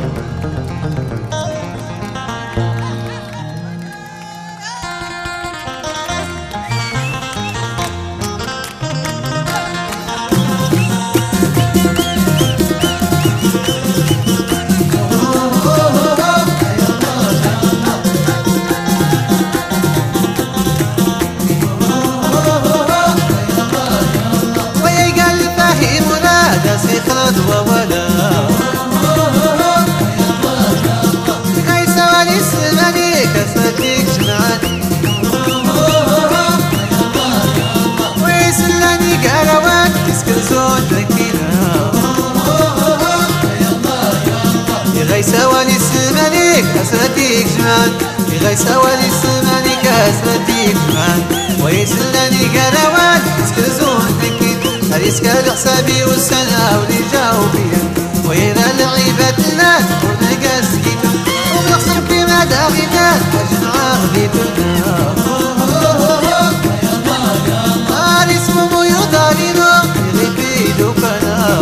سيخرج وولا هاي سوالي السماني كسبتك جمعاني ويسلاني قروان تسكرزون تركينا غاي سوالي السماني كسبتك جمعان غاي سوالي السماني كسبتك جمعان ويسلاني قروان تسكرزون تركينا هريسكا حسابي والسنة ولي جاوبيا ويرى لعيبتنا ونقاس كيتو ونقصر كيما داغينا وجمع غديتنا هريس ممو يضالينو يغيبي دوكنا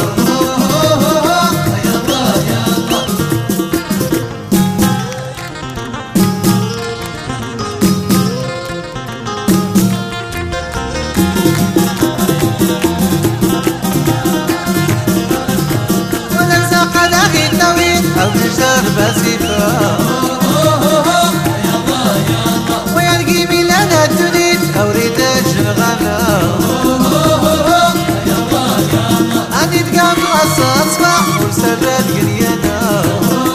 أو نجار بسيطة ويلقي ميلانا الدنيا أو ريداج الغلا عندي تقام غصة أصبح وسرات قريانا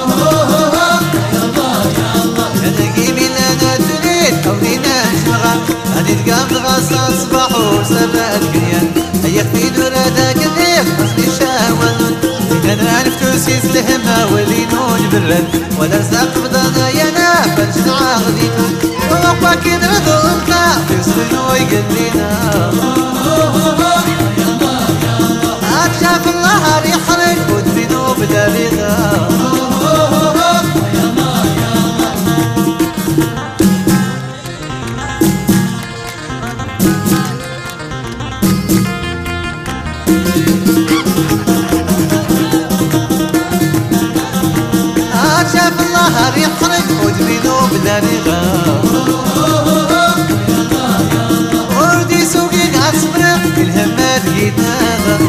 يلقي ميلانا الدنيا أو ريداج الغلا عندي تقام غصة أصبح وسرات قريانا هيا في دور هذاك الليل أصلي شاول أنا عرفت سيس الهمة واللي نون برد ولا رزاق بضانا يانا فالجنع غديتو ووقفا كي نرضو انتا يسلنو يقلينا أتشاف الله يحرق ودفنو بداريغا شاف الله يحرق ودفنو بداريغا وردي سوقي عصبرق الهمات قيداغا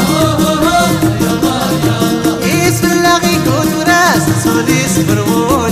يسفر لاغي كود وراس سولي صبر